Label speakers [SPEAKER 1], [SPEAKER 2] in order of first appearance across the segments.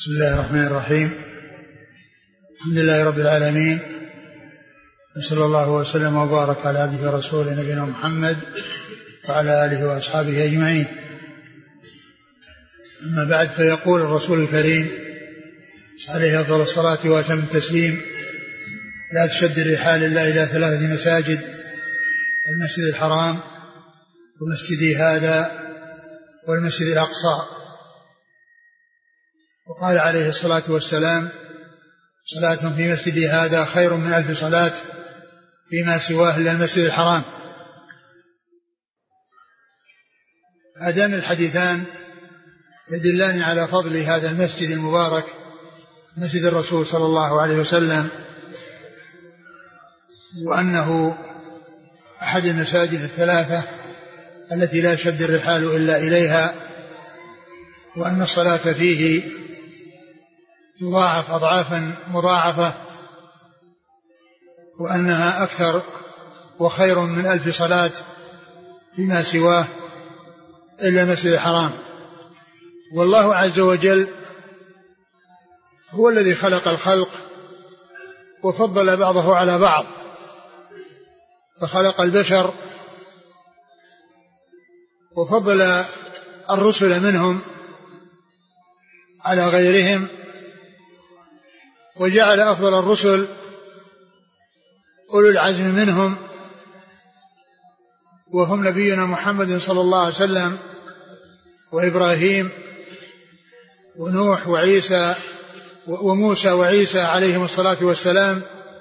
[SPEAKER 1] بسم الله الرحمن الرحيم. الحمد لله رب العالمين، وصلى الله وسلم وبارك على عبده ورسوله نبينا محمد وعلى آله وأصحابه أجمعين. أما بعد، فيقول الرسول الكريم عليه أفضل الصلاة وأتم التسليم: لا تشد الرحال إلا إلى 3 مساجد: المسجد الحرام، ومسجدي هذا، والمسجد الأقصى. وقال عليه الصلاة والسلام: صلاة في مسجدي هذا خير من 1000 صلاة فيما سواه إلا المسجد الحرام. هذان الحديثان يدلان على فضل هذا المسجد المبارك، مسجد الرسول صلى الله عليه وسلم، وأنه أحد المساجد 3 التي لا يشد الرحال إلا إليها، وأن الصلاة فيه تضاعف أضعافا مضاعفة، وأنها أكثر وخير من 1000 صلاة فيما سواه إلا المسجد الحرام. والله عز وجل هو الذي خلق الخلق وفضل بعضه على بعض، فخلق البشر وفضل الرسل منهم على غيرهم، وجعل أفضل الرسل أولو العزم منهم، وهم نبينا محمد صلى الله عليه وسلم، وإبراهيم، ونوح، وعيسى، وموسى، وعيسى عليهم الصلاة والسلام.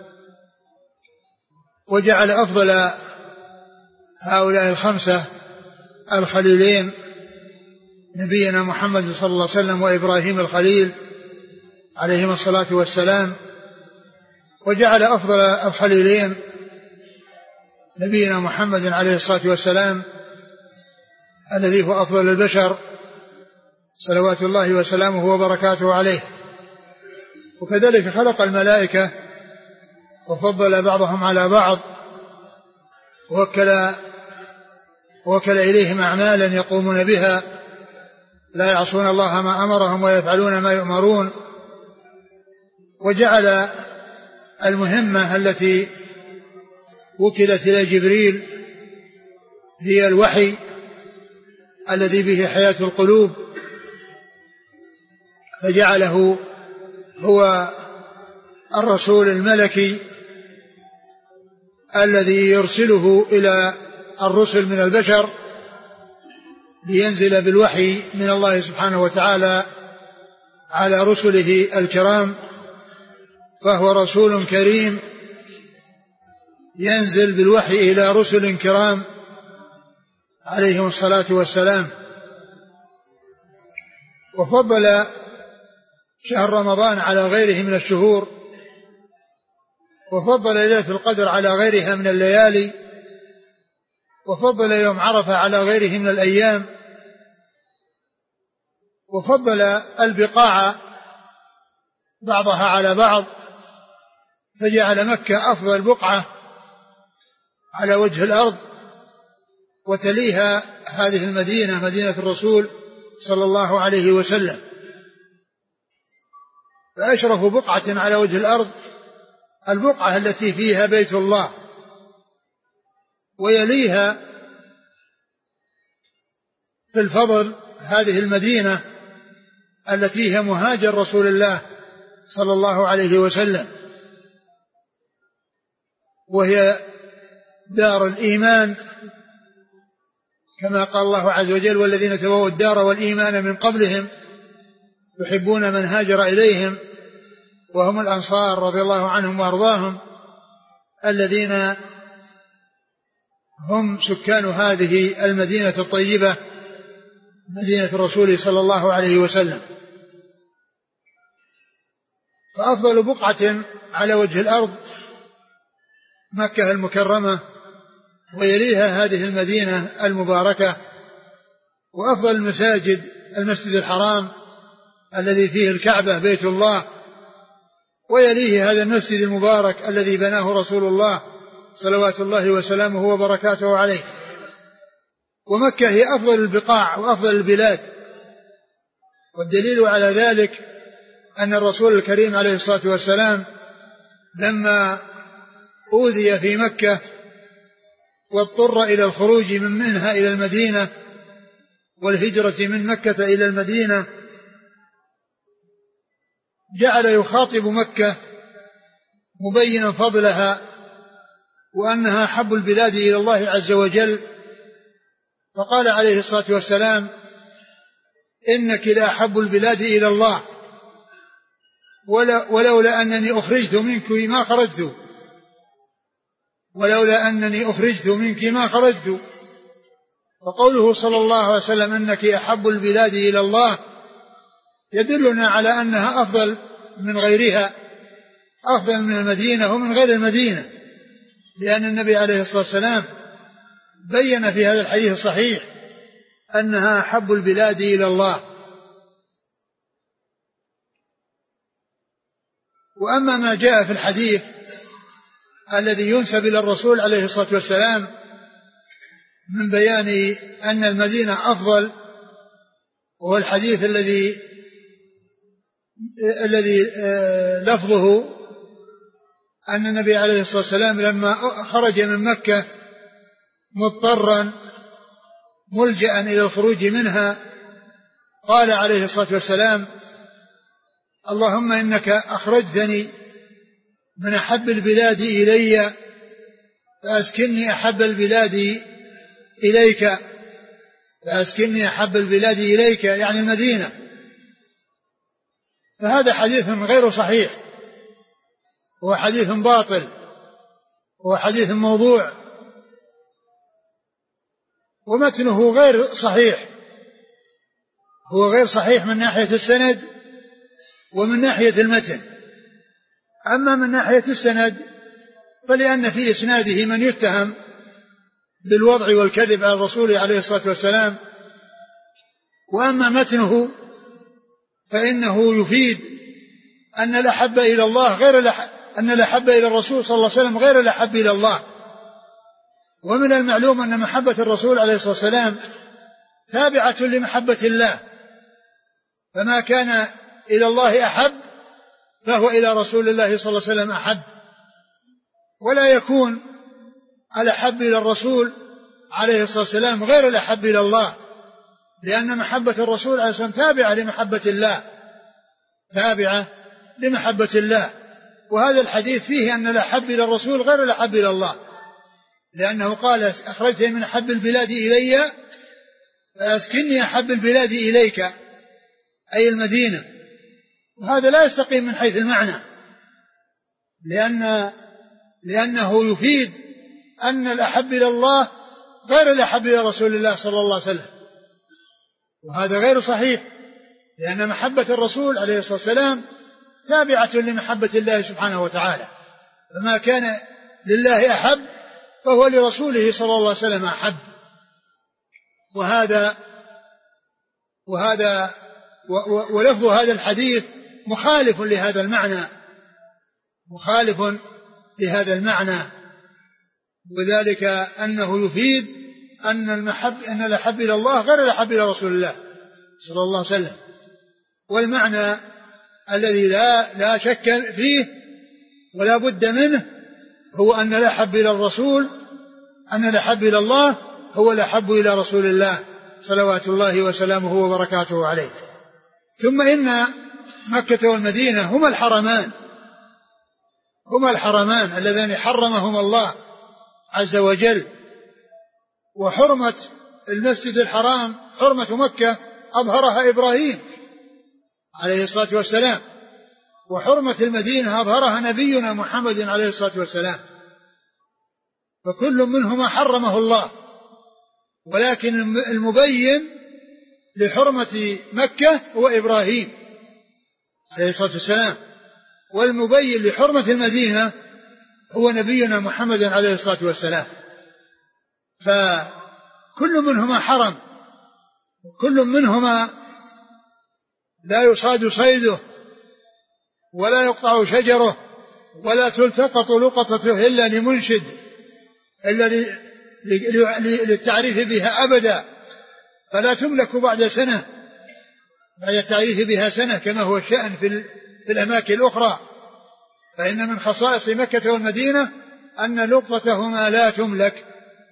[SPEAKER 1] وجعل أفضل هؤلاء 5 الخليلين: نبينا محمد صلى الله عليه وسلم، وإبراهيم الخليل عليهم الصلاة والسلام. وجعل أفضل الخليلين نبينا محمد عليه الصلاة والسلام، الذي هو أفضل البشر صلوات الله وسلامه وبركاته عليه. وكذلك خلق الملائكة وفضل بعضهم على بعض، ووكل إليهم أعمالا يقومون بها، لا يعصون الله ما أمرهم ويفعلون ما يؤمرون. وجعل المهمة التي وكلت إلى جبريل هي الوحي الذي به حياة القلوب، فجعله هو الرسول الملكي الذي يرسله إلى الرسل من البشر لينزل بالوحي من الله سبحانه وتعالى على رسله الكرام. فهو رسول كريم ينزل بالوحي إلى رسل كرام عليهم الصلاة والسلام. وفضل شهر رمضان على غيره من الشهور، وفضل ليلة القدر على غيرها من الليالي، وفضل يوم عرفة على غيره من الأيام، وفضل البقاع بعضها على بعض، فجعل مكة أفضل بقعة على وجه الأرض، وتليها هذه المدينة، مدينة الرسول صلى الله عليه وسلم. فأشرف بقعة على وجه الأرض البقعة التي فيها بيت الله، ويليها في الفضل هذه المدينة التي هي مهاجر رسول الله صلى الله عليه وسلم، وهي دار الإيمان، كما قال الله عز وجل: والذين تبوأوا الدار والإيمان من قبلهم يحبون من هاجر إليهم، وهم الأنصار رضي الله عنهم وأرضاهم، الذين هم سكان هذه المدينة الطيبة، مدينة الرسول صلى الله عليه وسلم. فأفضل بقعة على وجه الأرض مكة المكرمة، ويليها هذه المدينة المباركة. وأفضل المساجد المسجد الحرام الذي فيه الكعبة بيت الله، ويليه هذا المسجد المبارك الذي بناه رسول الله صلوات الله وسلامه وبركاته عليه. ومكة هي أفضل البقاع وأفضل البلاد، والدليل على ذلك أن الرسول الكريم عليه الصلاة والسلام لما أوذي في مكة واضطر إلى الخروج منها إلى المدينة والهجرة من مكة إلى المدينة جعل يخاطب مكة مبينا فضلها وأنها أحب البلاد إلى الله عز وجل، فقال عليه الصلاة والسلام: إنك لأحب البلاد إلى الله، ولولا أنني أخرجت منك ما خرجت، ولولا أنني أخرجت منك ما خرجت. فقوله صلى الله عليه وسلم إنك أحب البلاد إلى الله يدلنا على أنها أفضل من غيرها، أفضل من المدينة ومن غير المدينة، لأن النبي عليه الصلاة والسلام بين في هذا الحديث الصحيح أنها أحب البلاد إلى الله. وأما ما جاء في الحديث الذي ينسب إلى الرسول عليه الصلاة والسلام من بيان أن المدينة أفضل، وهو الحديث الذي لفظه أن النبي عليه الصلاة والسلام لما خرج من مكة مضطرا ملجأ إلى الخروج منها قال عليه الصلاة والسلام: اللهم إنك أخرجتني من أحب البلاد إلي فأسكنني أحب البلاد إليك، فأسكنني أحب البلاد إليك، يعني المدينة. فهذا حديث غير صحيح، هو حديث باطل، هو حديث موضوع، ومتنه غير صحيح، هو غير صحيح من ناحية السند ومن ناحية المتن. أما من ناحية السند فلأن في إسناده من يتهم بالوضع والكذب على الرسول عليه الصلاة والسلام، وأما متنه فإنه يفيد أن الأحب إلى الله أن الأحب إلى الرسول صلى الله عليه وسلم غير الأحب إلى الله. ومن المعلوم أن محبة الرسول عليه الصلاة والسلام تابعة لمحبة الله، فما كان إلى الله أحب فهو إلى رسول الله صلى الله عليه وسلم أحب، ولا يكون الأحب إلى الرسول عليه الصلاة والسلام غير الأحب إلى الله، لأن محبة الرسول عليه الصلاة والسلام تابعة لمحبة الله، تابعة لمحبة الله. وهذا الحديث فيه أن الأحب إلى الرسول غير الأحب إلى الله، لأنه قال: أخرجتني من أحب البلاد إلي فأسكنني أحب البلاد إليك، أي المدينة. وهذا لا يستقيم من حيث المعنى، لأنه يفيد أن الأحب إلى الله غير الأحب إلى رسول الله صلى الله عليه وسلم، وهذا غير صحيح، لأن محبة الرسول عليه الصلاة والسلام تابعة لمحبة الله سبحانه وتعالى، فما كان لله أحب فهو لرسوله صلى الله عليه وسلم أحب. ولفظ هذا الحديث مخالف لهذا المعنى، مخالف لهذا المعنى، وذلك أنه يفيد أن الأحب إلى الله غير الأحب إلى رسول الله صلى الله عليه وسلم. والمعنى الذي لا شك فيه ولا بد منه هو أن الأحب إلى الرسول، أن الأحب إلى الله هو الأحب إلى رسول الله صلوات الله وسلامه وبركاته عليه. ثم إن مكة والمدينة هما الحرمان اللذان حرمهما الله عز وجل. وحرمة المسجد الحرام، حرمة مكة أظهرها إبراهيم عليه الصلاة والسلام، وحرمة المدينة أظهرها نبينا محمد عليه الصلاة والسلام، فكل منهما حرمه الله، ولكن المبين لحرمة مكة هو إبراهيم عليه الصلاة والسلام، والمبين لحرمة المدينة هو نبينا محمد عليه الصلاة والسلام. فكل منهما حرم، وكل منهما لا يصاد صيده ولا يقطع شجره ولا تلتقط لقطته إلا لمنشد، إلا للتعريف بها أبدا، فلا تملك بعد سنة، بعد التعريف بها سنة كما هو الشأن في الأماكن الأخرى، فإن من خصائص مكة والمدينة أن لقطتهما لا تملك،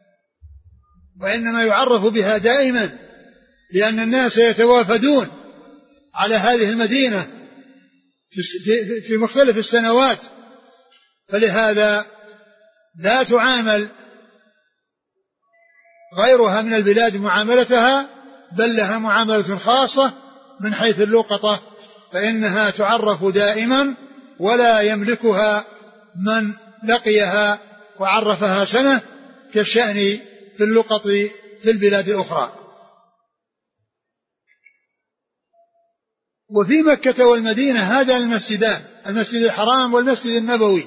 [SPEAKER 1] وإنما يعرف بها دائما، لأن الناس يتوافدون على هذه المدينة في مختلف السنوات، فلهذا لا تعامل غيرها من البلاد معاملتها، بل لها معاملة خاصة من حيث اللقطة، فإنها تعرف دائما ولا يملكها من لقيها وعرفها سنة، كالشأن في اللقط في البلاد الأخرى. وفي مكة والمدينة هذا المسجدان، المسجد الحرام والمسجد النبوي.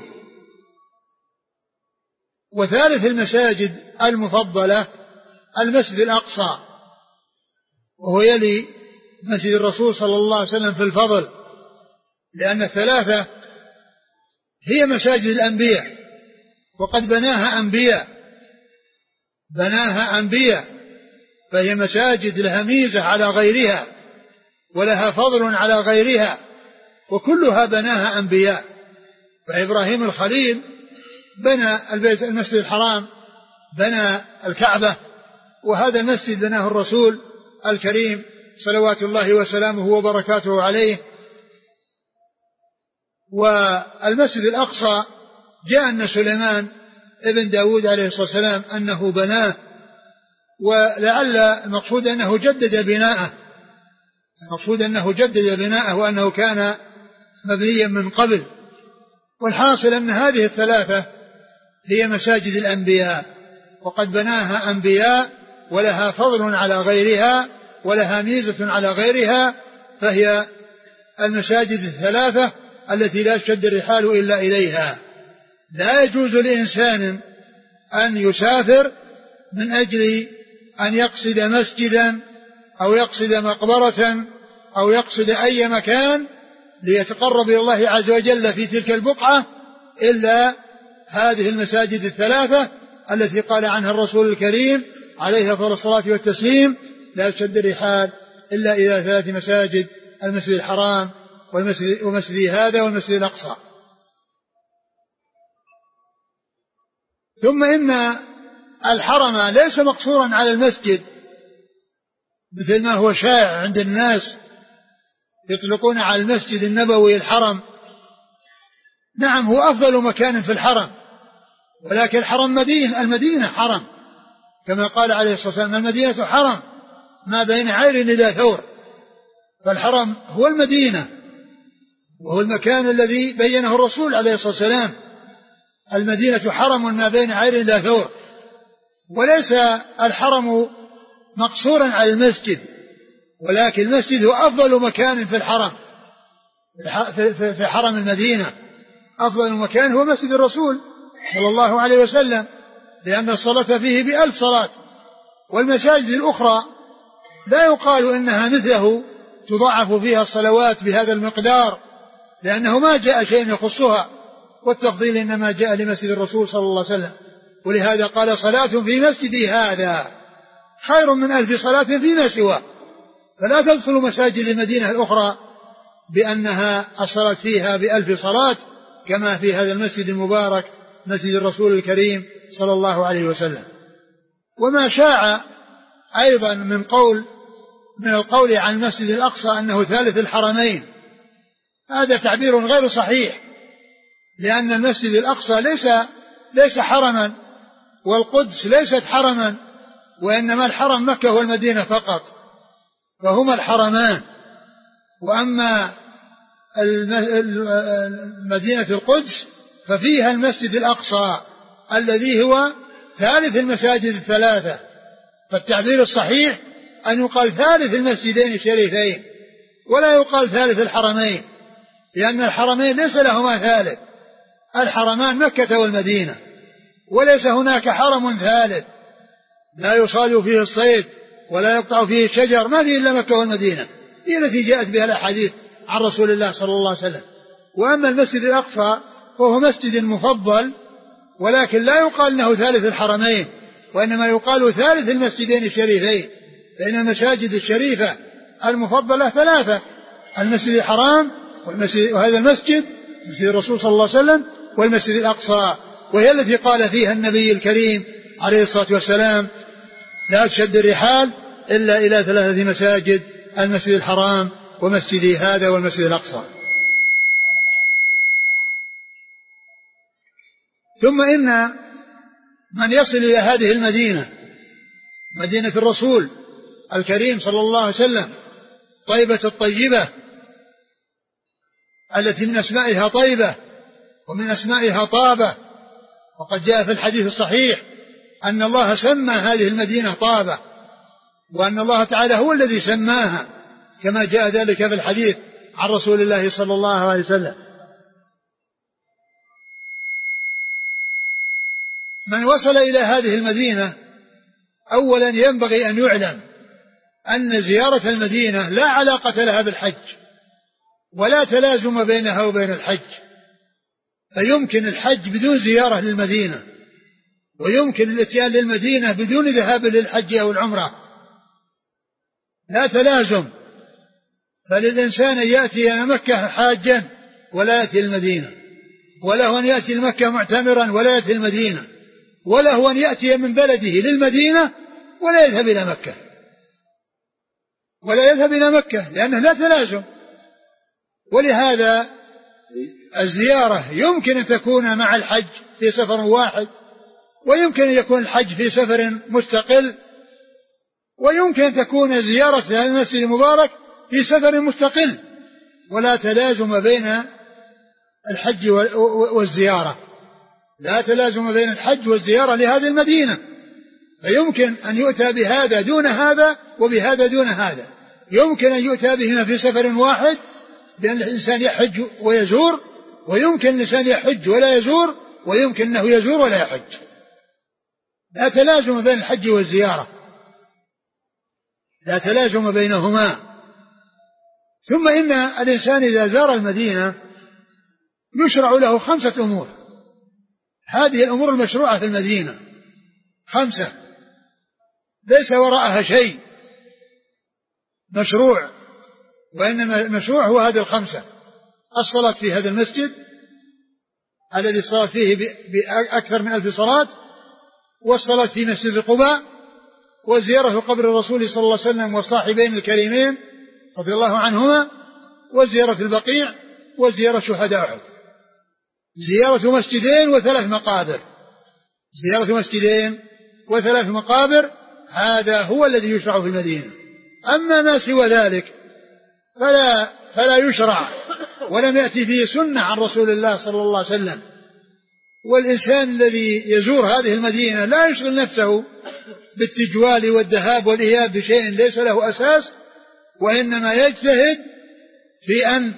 [SPEAKER 1] وثالث المساجد المفضلة المسجد الأقصى، وهو يلي مسجد الرسول صلى الله عليه وسلم في الفضل، لأن الثلاثة هي مساجد الأنبياء، وقد بناها أنبياء، فهي مساجد لها ميزة على غيرها ولها فضل على غيرها، وكلها بناها أنبياء. فإبراهيم الخليل بنى المسجد الحرام، بنى الكعبة، وهذا المسجد بناه الرسول الكريم صلوات الله وسلامه وبركاته عليه. والمسجد الأقصى جاء أن سليمان ابن داود عليه الصلاة والسلام أنه بناه، ولعل المقصود أنه جدد بناءه وأنه كان مبنيا من قبل. والحاصل أن هذه الثلاثة هي مساجد الأنبياء، وقد بناها أنبياء، ولها فضل على غيرها ولها ميزة على غيرها، فهي المساجد الثلاثة التي لا تشد الرحال إلا إليها. لا يجوز لإنسان أن يسافر من أجل أن يقصد مسجدا أو يقصد مقبرة أو يقصد أي مكان ليتقرب إلى الله عز وجل في تلك البقعة إلا هذه المساجد الثلاثة التي قال عنها الرسول الكريم عليه أفضل الصلاة والتسليم: لا تشد الرحال إلا إلى ثلاث مساجد: المسجد الحرام ومسجد هذا والمسجد الأقصى. ثم إن الحرم ليس مقصورا على المسجد مثل ما هو شائع عند الناس، يطلقون على المسجد النبوي الحرم. نعم، هو أفضل مكان في الحرم، ولكن الحرم المدينة حرم، كما قال عليه الصلاة والسلام: المدينة حرم ما بين عير إلى ثور. فالحرم هو المدينة، وهو المكان الذي بينه الرسول عليه الصلاة والسلام: المدينة حرم ما بين عير إلى ثور. وليس الحرم مقصورا على المسجد، ولكن المسجد هو أفضل مكان في الحرم، في حرم المدينة. أفضل مكان هو مسجد الرسول صلى الله عليه وسلم، لأن الصلاة فيه ب1000 صلاة. والمساجد الأخرى لا يقال إنها مثله تضاعف فيها الصلوات بهذا المقدار، لأنه ما جاء شيء يخصها، والتفضيل إنما جاء لمسجد الرسول صلى الله عليه وسلم. ولهذا قال: صلاة في مسجدي هذا خير من 1000 صلاة فيما سواه. فلا تدخل مساجد المدينة الأخرى بأنها الصلاة فيها ب1000 صلاة كما في هذا المسجد المبارك مسجد الرسول الكريم صلى الله عليه وسلم. وما شاع أيضا من القول عن المسجد الأقصى أنه ثالث الحرمين، هذا تعبير غير صحيح، لأن المسجد الأقصى ليس حرما، والقدس ليست حرما، وإنما الحرم مكة والمدينة فقط، فهما الحرمان. وأما مدينة القدس ففيها المسجد الأقصى الذي هو ثالث المساجد الثلاثة. فالتعبير الصحيح أن يقال ثالث المسجدين الشريفين، ولا يقال ثالث الحرمين، لأن الحرمين ليس لهما ثالث، الحرمان مكة والمدينة، وليس هناك حرم ثالث لا يصال فيه الصيد ولا يقطع فيه الشجر، ما فيه إلا مكة والمدينة، هي التي جاءت بها الأحاديث عن رسول الله صلى الله عليه وسلم. وأما المسجد الأقصى فهو مسجد مفضل، ولكن لا يقال أنه ثالث الحرمين، وإنما يقال ثالث المسجدين الشريفين، لأن المساجد الشريفة المفضلة ثلاثة: المسجد الحرام وهذا المسجد مسجد الرسول صلى الله عليه وسلم والمسجد الأقصى، وهي التي قال فيها النبي الكريم عليه الصلاة والسلام: لا تشد الرحال إلا إلى 3 مساجد: المسجد الحرام ومسجدي هذا والمسجد الأقصى. ثم إن من يصل إلى هذه المدينة، مدينة الرسول الكريم صلى الله عليه وسلم، طيبة الطيبة التي من أسمائها طيبة ومن أسمائها طابة، وقد جاء في الحديث الصحيح أن الله سمى هذه المدينة طابة، وأن الله تعالى هو الذي سماها، كما جاء ذلك في الحديث عن رسول الله صلى الله عليه وسلم. من وصل إلى هذه المدينة أولا ينبغي أن يعلم أن زيارة المدينة لا علاقة لها بالحج ولا تلازم بينها وبين الحج، فيمكن الحج بدون زيارة للمدينة، ويمكن الاتيان للمدينة بدون ذهاب للحج أو العمرة، لا تلازم. فللإنسان أن يأتي إلى مكة حاجا ولا يأتي المدينة، وله أن يأتي مكة معتمرا ولا يأتي المدينة، وله أن يأتي من بلده للمدينة ولا يذهب إلى مكة، ولا يذهب إلى مكة، لأنه لا تلازم. ولهذا الزيارة يمكن أن تكون مع الحج في سفر واحد، ويمكن أن يكون الحج في سفر مستقل، ويمكن أن تكون زيارة هذا المسجد المبارك في سفر مستقل، ولا تلازم بين الحج والزيارة، لا تلازم بين الحج والزيارة لهذه المدينة، فيمكن أن يؤتى بهذا دون هذا وبهذا دون هذا، يمكن أن يؤتى بهما في سفر واحد بأن الإنسان يحج ويزور، ويمكن الإنسان يحج ولا يزور، ويمكن أنه يزور ولا يحج، لا تلازم بين الحج والزيارة، لا تلازم بينهما. ثم إن الإنسان إذا زار المدينة يشرع له 5 أمور، هذه الأمور المشروعة في المدينة 5 ليس وراءها شيء مشروع، وإنما المشروع هو هذه 5: الصلاة في هذا المسجد الذي صلى فيه بأكثر من 1000 صلاة، والصلاة في مسجد قباء، وزيارة قبر الرسول صلى الله عليه وسلم والصاحبين الكريمين رضي الله عنهما، وزيارة البقيع، وزيارة شهداء أحد. زيارة مسجدين و3 مقابر، زيارة مسجدين و3 مقابر، هذا هو الذي يشرع في المدينة. أما ما سوى ذلك فلا يشرع، ولم يأتي فيه سنة عن رسول الله صلى الله عليه وسلم. والإنسان الذي يزور هذه المدينة لا يشغل نفسه بالتجوال والذهاب والإياب بشيء ليس له أساس، وإنما يجتهد في أن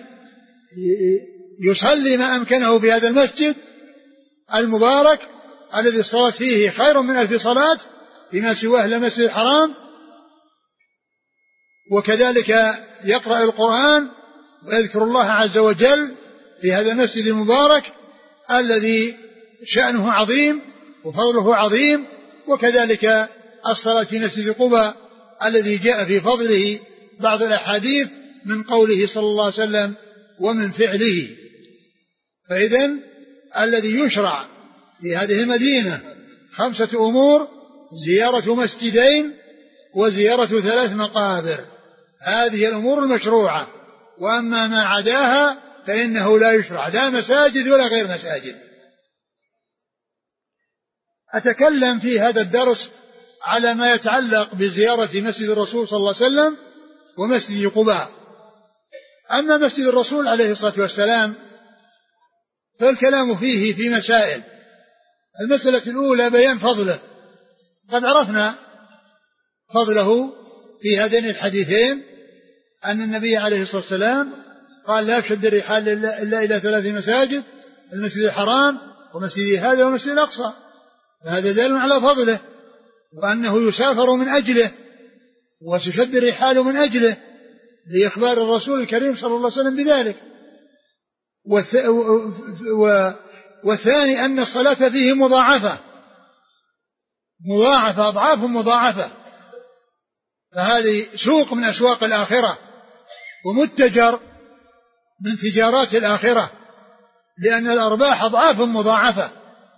[SPEAKER 1] يصلي ما أمكنه في هذا المسجد المبارك الذي الصلاة فيه خير من 1000 صلاة فيما سواه للمسجد الحرام، وكذلك يقرأ القرآن ويذكر الله عز وجل في هذا المسجد المبارك الذي شأنه عظيم وفضله عظيم، وكذلك الصلاة في مسجد قباء الذي جاء في فضله بعض الأحاديث من قوله صلى الله عليه وسلم ومن فعله. فإذن الذي يشرع في هذه المدينة 5 أمور: زيارة مسجدين وزيارة 3 مقابر، هذه الأمور المشروعة. وأما ما عداها فإنه لا يشرع، لا مساجد ولا غير مساجد. أتكلم في هذا الدرس على ما يتعلق بزيارة مسجد الرسول صلى الله عليه وسلم ومسجد قباء. أما مسجد الرسول عليه الصلاة والسلام فالكلام فيه في مسائل. المسألة الأولى بيان فضله، قد عرفنا فضله في هذين الحديثين، أن النبي عليه الصلاة والسلام قال: لا تشد الرحال إلا إلى 3 مساجد: المسجد الحرام ومسجد هذا ومسجد الأقصى. فهذا دليل على فضله، وأنه يسافر من أجله وتشد الرحال من أجله، لإخبار الرسول الكريم صلى الله عليه وسلم بذلك. والثاني أن الصلاة فيه مضاعفة أضعاف مضاعفة، فهذه سوق من أسواق الآخرة ومتجر من تجارات الآخرة، لأن الأرباح أضعاف مضاعفة،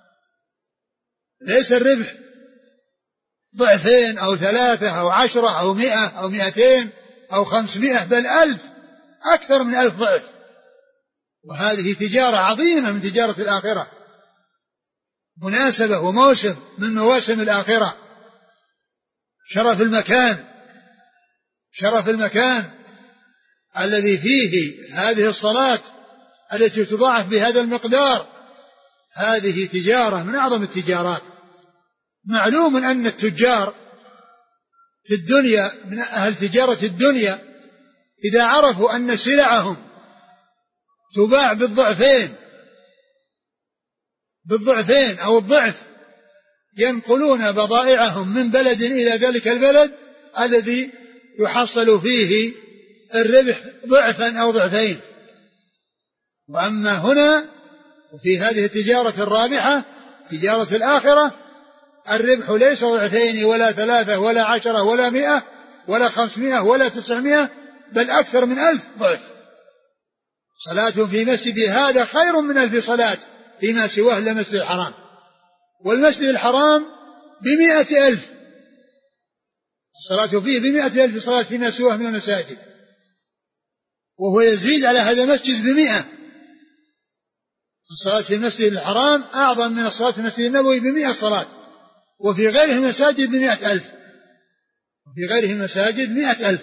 [SPEAKER 1] ليس الربح ضعفين أو 3 أو 10 أو 100 أو 200 أو 500، بل 1000، أكثر من 1000 ضعف. وهذه تجارة عظيمة من تجارة الآخرة، مناسبة وموسم من مواسم الآخرة. شرف المكان الذي فيه هذه الصلاة التي تضاعف بهذا المقدار، هذه تجارة من أعظم التجارات. معلوم أن التجار في الدنيا من أهل تجارة الدنيا إذا عرفوا أن سلعهم تباع بالضعفين أو الضعف، ينقلون بضائعهم من بلد إلى ذلك البلد الذي يحصل فيه الربح ضعفا أو ضعفين. وأما هنا وفي هذه التجارة الرابحة تجارة الآخرة، الربح ليس ضعفين ولا 3 ولا 10 ولا 100 ولا 500 ولا 900، بل أكثر من 1000 ضعف. صلاة في مسجد هذا خير من 1000 صلاة فيما سواه إلا المسجد الحرام. والمسجد الحرام ب100,000، الصلاة فيه ب100,000 صلاة فيما سواه من المساجد، وهو يزيد على هذا المسجد ب100. الصلاة في المسجد الحرام أعظم من الصلاة في المسجد النبوي ب100 صلاة، وفي غيره المساجد ب100,000، وفي غيره المساجد 100,000.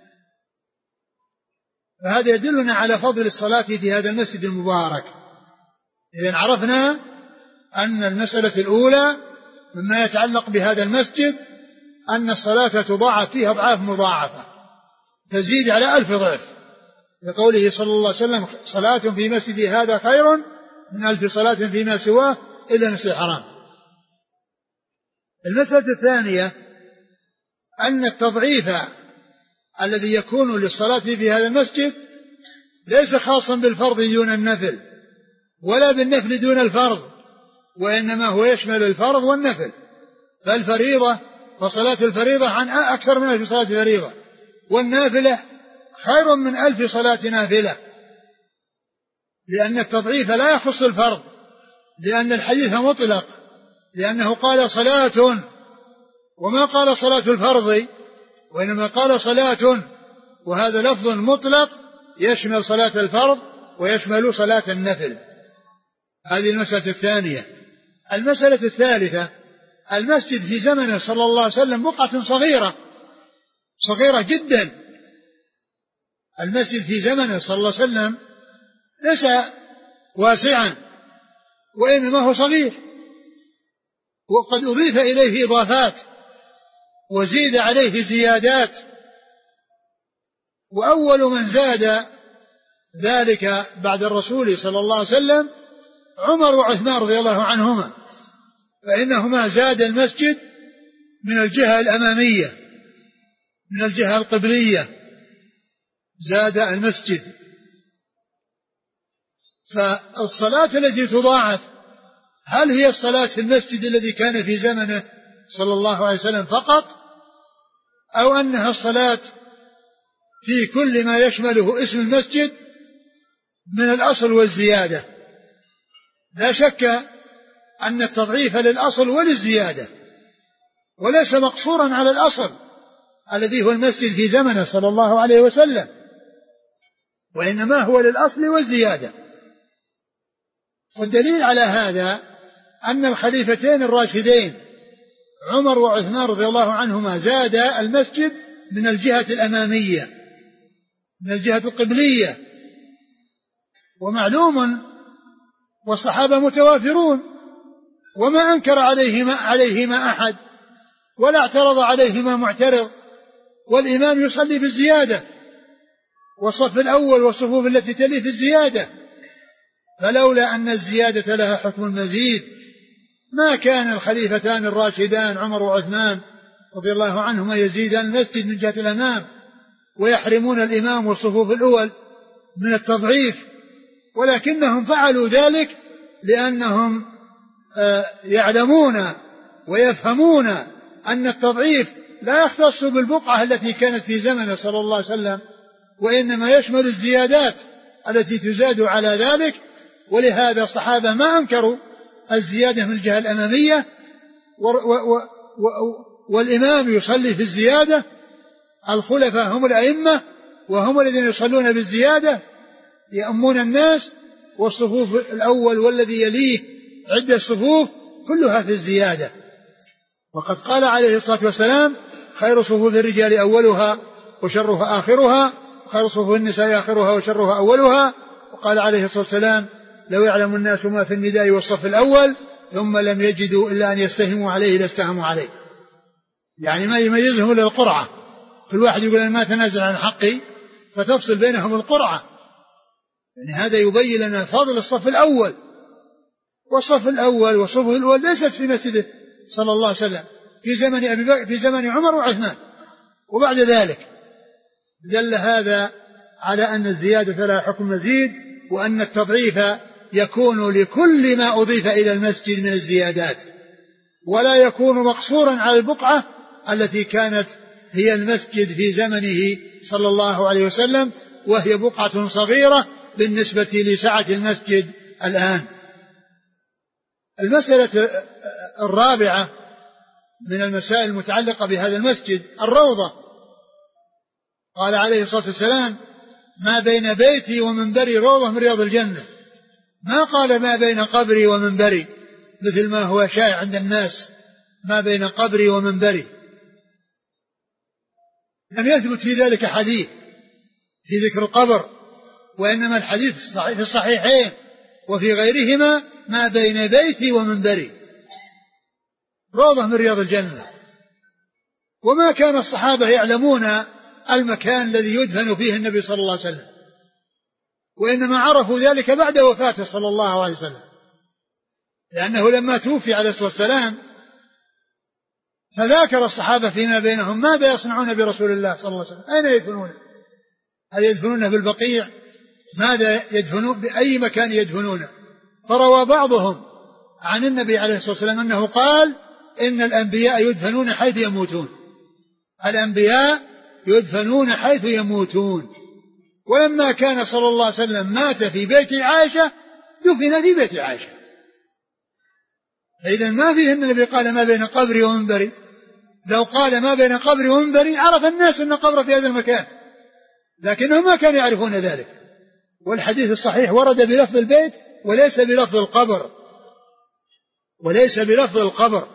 [SPEAKER 1] فهذا يدلنا على فضل الصلاة في هذا المسجد المبارك. إذن عرفنا أن المسألة الأولى مما يتعلق بهذا المسجد أن الصلاة تضاعف فيها أضعاف مضاعفة تزيد على 1000 ضعف، لقوله صلى الله عليه وسلم: صلاة في مسجد هذا خير من 1000 صلاة فيما سواه إلا المسجد الحرام. المسألة الثانية أن التضعيف الذي يكون للصلاة في هذا المسجد ليس خاصا بالفرض دون النفل ولا بالنفل دون الفرض، وإنما هو يشمل الفرض والنفل. فالفريضة فصلاة الفريضة عن أكثر من 1000 صلاة فريضة، والنافلة خير من 1000 صلاة نافلة، لأن التضعيف لا يخص الفرض، لأن الحديث مطلق، لأنه قال صلاة وما قال صلاة الفرض، وإنما قال صلاة، وهذا لفظ مطلق يشمل صلاة الفرض ويشمل صلاة النفل. هذه المسألة الثانية. المسألة الثالثة: المسجد في زمنه صلى الله عليه وسلم بقعة صغيرة جدا. المسجد في زمنه صلى الله عليه وسلم ليس واسعا، وإنما هو صغير، وقد أضيف إليه إضافات وزيد عليه زيادات. وأول من زاد ذلك بعد الرسول صلى الله عليه وسلم عمر وعثمان رضي الله عنهما، فإنهما زاد المسجد من الجهة الأمامية، من الجهة القبلية زاد المسجد. فالصلاة التي تضاعف هل هي الصلاة في المسجد الذي كان في زمنه صلى الله عليه وسلم فقط، أو أنها الصلاة في كل ما يشمله اسم المسجد من الأصل والزيادة؟ لا شك أن التضعيف للأصل وللزيادة، وليس مقصورا على الأصل الذي هو المسجد في زمنه صلى الله عليه وسلم، وإنما هو للأصل والزيادة. والدليل على هذا أن الخليفتين الراشدين عمر وعثمان رضي الله عنهما زاد المسجد من الجهة الأمامية، من الجهة القبلية. ومعلوم والصحابة متوافرون، وما أنكر عليهما أحد ولا اعترض عليهما معترض، والإمام يصلي في الزيادة، والصف الأول والصفوف التي تلي في الزيادة. فلولا أن الزيادة لها حكم المزيد ما كان الخليفتان الراشدان عمر وعثمان رضي الله عنهما يزيدان المسجد من جهة الأمام ويحرمون الإمام والصفوف الأول من التضعيف، ولكنهم فعلوا ذلك لأنهم يعلمون ويفهمون أن التضعيف لا يختص بالبقعة التي كانت في زمنه صلى الله عليه وسلم، وإنما يشمل الزيادات التي تزاد على ذلك. ولهذا الصحابة ما أنكروا الزيادة من الجهة الأمامية، والإمام يصلي في الزيادة، الخلفاء هم الأئمة وهم الذين يصلون بالزيادة يأمون الناس، والصفوف الأول والذي يليه عدة صفوف كلها في الزيادة. وقد قال عليه الصلاة والسلام: خير صفوف الرجال أولها وشرها آخرها، خير صفوف النساء آخرها وشرها أولها. وقال عليه الصلاة والسلام: لو يعلم الناس ما في النداء والصف الأول ثم لم يجدوا إلا أن يستهموا عليه لاستهموا عليه. يعني ما يميزهم إلا القرعة، كل واحد يقول أنا ما تنازل عن حقي فتفصل بينهم القرعة. يعني هذا يبين لنا فضل الصف الأول. والصف الأول والصف الأول ليست في مسجده صلى الله عليه وسلم في زمن أبي بكر، في زمن عمر وعثمان وبعد ذلك. دل هذا على أن الزيادة لها حكم مزيد، وأن التضعيف يكون لكل ما أضيف إلى المسجد من الزيادات، ولا يكون مقصورا على البقعة التي كانت هي المسجد في زمنه صلى الله عليه وسلم، وهي بقعة صغيرة بالنسبة لسعة المسجد الآن. المسألة الرابعة من المسائل المتعلقة بهذا المسجد الروضة. قال عليه الصلاة والسلام: ما بين بيتي ومنبري روضة من رياض الجنة. ما قال ما بين قبري ومنبري مثل ما هو شائع عند الناس، ما بين قبري ومنبري. لم يثبت في ذلك حديث في ذكر القبر، وإنما الحديث في الصحيحين وفي غيرهما ما بين بيتي ومنبري روضة من رياض الجنة. وما كان الصحابة يعلمون المكان الذي يدفن فيه النبي صلى الله عليه وسلم، وإنما عرفوا ذلك بعد وفاته صلى الله عليه وسلم، لأنه لما توفي عليه الصلاة والسلام تذاكر الصحابة فيما بينهم ماذا يصنعون برسول الله صلى الله عليه وسلم، أين يدفنونه؟ هل يدفنونه بالبقيع؟ ماذا يدفنون؟ بأي مكان يدفنونه؟ فروى بعضهم عن النبي عليه الصلاة والسلام أنه قال: إن الأنبياء يدفنون حيث يموتون. الأنبياء يدفنون حيث يموتون. ولما كان صلى الله عليه وسلم مات في بيت عائشة دفن في بيت عائشة. فإذا ما فيه أن النبي قال ما بين قبري ومنبري. لو قال ما بين قبري ومنبري عرف الناس أن قبر في هذا المكان، لكنهم ما كانوا يعرفون ذلك. والحديث الصحيح ورد بلفظ البيت وليس بلفظ القبر، وليس بلفظ القبر.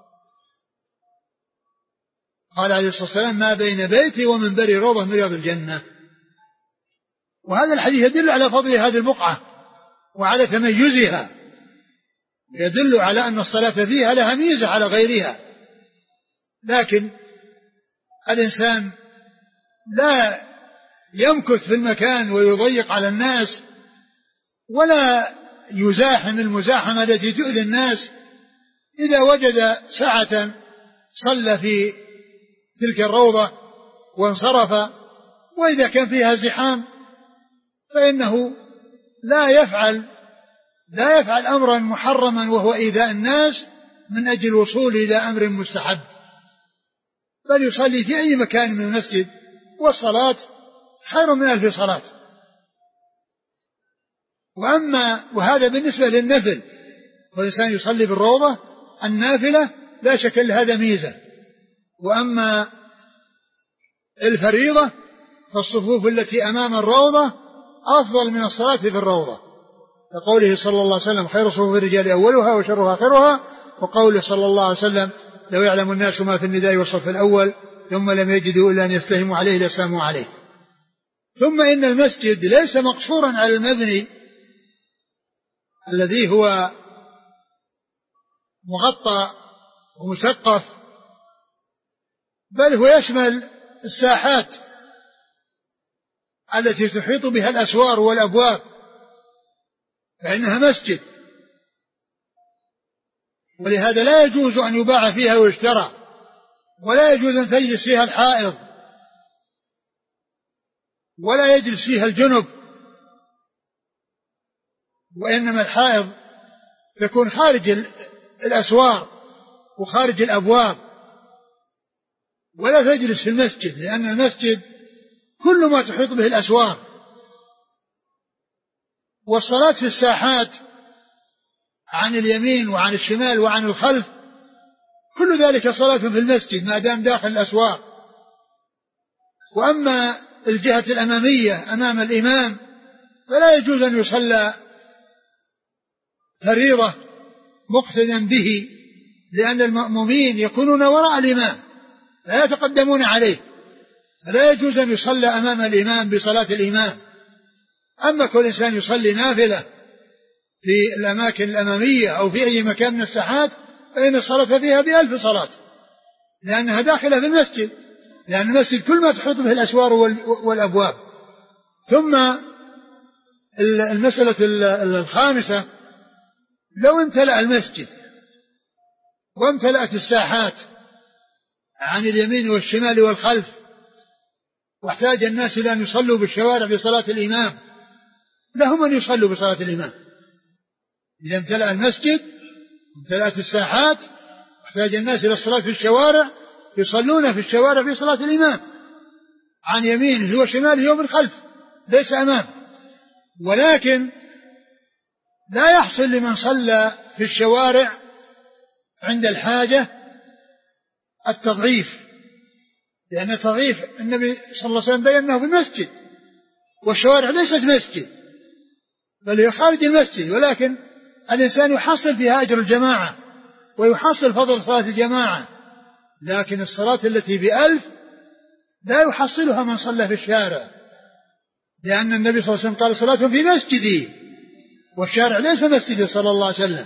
[SPEAKER 1] قال عليه الصلاة والسلام: ما بين بيتي ومنبري روضة من رياض الجنة. وهذا الحديث يدل على فضل هذه البقعة وعلى تميزها، يدل على أن الصلاة فيها لها ميزة على غيرها. لكن الإنسان لا يمكث في المكان ويضيق على الناس، ولا يزاحم المزاحمة التي تؤذي الناس. إذا وجد ساعة صلى في تلك الروضة وانصرف، وإذا كان فيها زحام فإنه لا يفعل أمرا محرما وهو إيذاء الناس من أجل الوصول إلى أمر مستحب، بل يصلي في أي مكان من المسجد، والصلاة خير من 1000 صلاة. وهذا بالنسبة للنفل، والإنسان يصلي بالروضة النافلة لا شك لهذا ميزة. وأما الفريضة فالصفوف التي أمام الروضة أفضل من الصلاة في الروضة، لقوله صلى الله عليه وسلم: خير صفوف الرجال أولها وشرها آخرها. وقوله صلى الله عليه وسلم: لو يعلم الناس ما في النداء والصف الأول ثم لم يجدوا إلا أن يستهموا عليه لاستهموا عليه. ثم إن المسجد ليس مقصورا على المبني الذي هو مغطى ومسقف، بل هو يشمل الساحات التي تحيط بها الأسوار والأبواب، فإنها مسجد. ولهذا لا يجوز أن يباع فيها ويشترى، ولا يجوز أن تجلس فيها الحائض، ولا يجلس فيها الجنب. وإنما الحائض تكون خارج الأسوار وخارج الأبواب، ولا تجلس في المسجد، لأن المسجد كل ما تحيط به الأسوار والصلاة في الساحات عن اليمين وعن الشمال وعن الخلف كل ذلك صلاة في المسجد ما دام داخل الأسوار. وأما الجهة الأمامية أمام الإمام فلا يجوز أن يصلى فريضة مقتدا به، لأن المأمومين يكونون وراء الإمام لا يتقدمون عليه، لا يجوز أن يصلى أمام الإمام بصلاة الإمام. أما كل إنسان يصلي نافلة في الأماكن الأمامية أو في أي مكان من الساحات فإن الصلاة فيها ب1000 صلاة، لأنها داخلة في المسجد، لأن المسجد كل ما تحط به الأسوار والأبواب. ثم المسألة الخامسة: لو امتلأ المسجد وامتلأت الساحات عن اليمين والشمال والخلف واحتاج الناس إلى أن يصلوا بالشوارع بصلاة الإمام، لهم أن يصلوا بصلاة الإمام. إذا امتلأ المسجد وامتلأت الساحات واحتاج الناس إلى الصلاة في الشوارع يصلون في الشوارع في صلاة الإمام عن يمينه وشماله ومن خلف، ليس أمام. ولكن لا يحصل لمن صلى في الشوارع عند الحاجة التضعيف، لأن التضعيف النبي صلى الله عليه وسلم بيّنه في المسجد، والشوارع ليست مسجد بل هي خارج المسجد، ولكن الإنسان يحصل فيها أجر الجماعة ويحصل فضل صلاة الجماعة. لكن الصلاة التي ب1000 لا يحصلها من صلى في الشارع، لأن النبي صلى الله عليه وسلم قال: صلاة في مسجدي، والشارع ليس مسجد صلى الله عليه وسلم.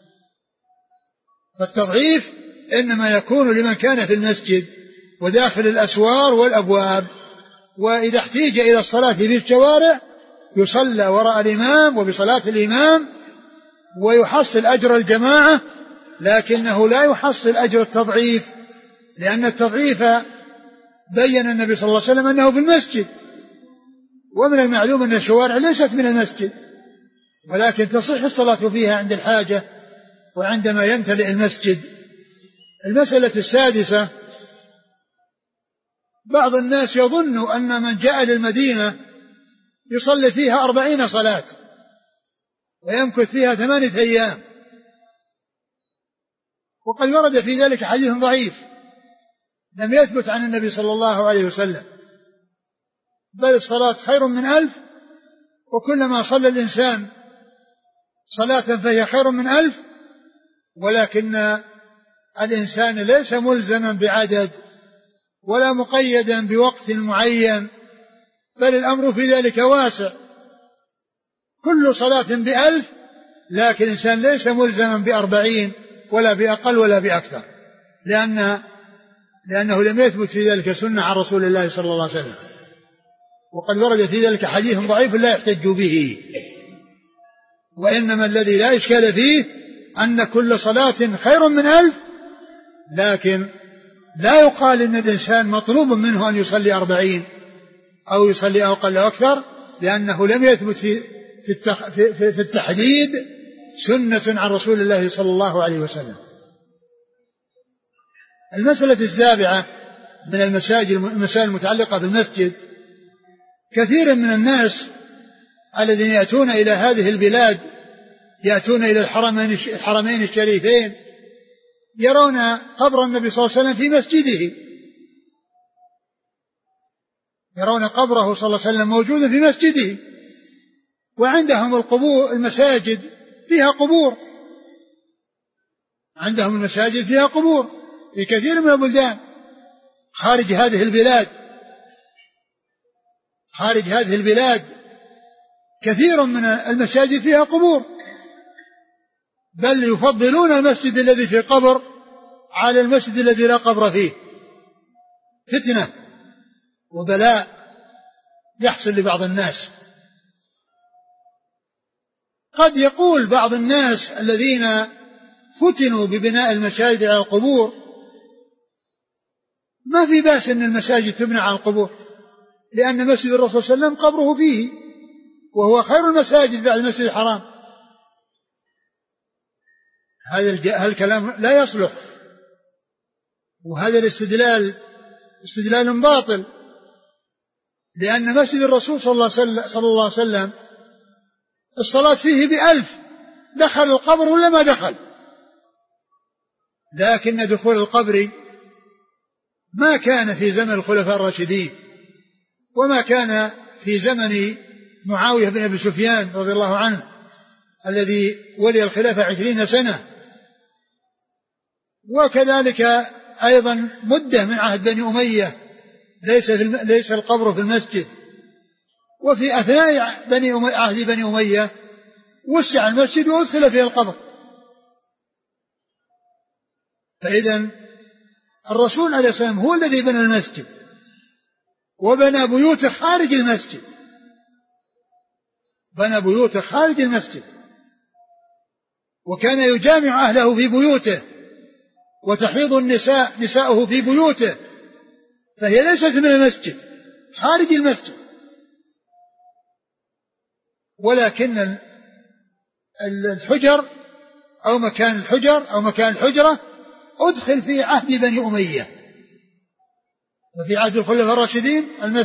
[SPEAKER 1] فالتضعيف إنما يكون لمن كان في المسجد وداخل الأسوار والأبواب، وإذا احتيج إلى الصلاة في الشوارع يصلى وراء الإمام وبصلاة الإمام ويحصل أجر الجماعة، لكنه لا يحصل أجر التضعيف، لأن التضعيف بيّن النبي صلى الله عليه وسلم أنه بالمسجد، ومن المعلوم أن الشوارع ليست من المسجد، ولكن تصح الصلاة فيها عند الحاجة وعندما يمتلئ المسجد. المسألة السادسة: بعض الناس يظن أن من جاء للمدينة يصلي فيها 40 صلاة ويمكث فيها 8 أيام، وقد ورد في ذلك حديث ضعيف لم يثبت عن النبي صلى الله عليه وسلم، بل الصلاة خير من 1000، وكلما صلى الإنسان صلاة فهي خير من 1000، ولكن الإنسان ليس ملزما بعدد ولا مقيدا بوقت معين، بل الأمر في ذلك واسع. كل صلاة ب1000، لكن الإنسان ليس ملزما ب40 ولا بأقل ولا بأكثر، لأنه لم يثبت في ذلك سنة عن رسول الله صلى الله عليه وسلم، وقد ورد في ذلك حديث ضعيف لا يحتج به. وإنما الذي لا إشكال فيه أن كل صلاة خير من 1000، لكن لا يقال إن الإنسان مطلوب منه أن يصلي 40 أو يصلي أقل أو أكثر، لأنه لم يثبت في التحديد سنة عن رسول الله صلى الله عليه وسلم. المسألة السابعة من المسائل المتعلقة بالمسجد: كثير من الناس الذين يأتون إلى هذه البلاد، يأتون إلى الحرمين الشريفين، يرون قبر النبي صلى الله عليه وسلم في مسجده، يرون قبره صلى الله عليه وسلم موجودا في مسجده، وعندهم القبور المساجد فيها قبور، عندهم المساجد فيها قبور في كثير من البلدان خارج هذه البلاد، خارج هذه البلاد كثير من المساجد فيها قبور، بل يفضلون المسجد الذي فيه قبر على المسجد الذي لا قبر فيه. فتنة وبلاء يحصل لبعض الناس. قد يقول بعض الناس الذين فتنوا ببناء المساجد على القبور: ما في بأس أن المساجد تبنى على القبور، لأن مسجد الرسول صلى الله عليه وسلم قبره فيه، وهو خير المساجد بعد المسجد الحرام. هذا الكلام لا يصلح، وهذا الاستدلال استدلال باطل، لأن مسجد الرسول صلى الله عليه وسلم الصلاة فيه ب1000 دخل القبر ولا ما دخل؟ لكن دخول القبر ما كان في زمن الخلفاء الراشدين، وما كان في زمن معاوية بن أبي سفيان رضي الله عنه الذي ولي الخلافة 20 سنة، وكذلك أيضا مدة من عهد بني أمية ليس القبر في المسجد، وفي أثناء عهد بني أمية وسع المسجد وأدخل فيه القبر. فإذا الرسول عليه الصلاة والسلام هو الذي بنى المسجد وبنى بيوته خارج المسجد، بنى بيوته خارج المسجد، وكان يجامع أهله في بيوته وتحيض نساؤه في بيوته، فهي ليست من المسجد، خارج المسجد. ولكن الحجر أو مكان الحجر أو مكان الحجرة أدخل في عهد بني أمية، وفي عهد الخلفاء الراشدين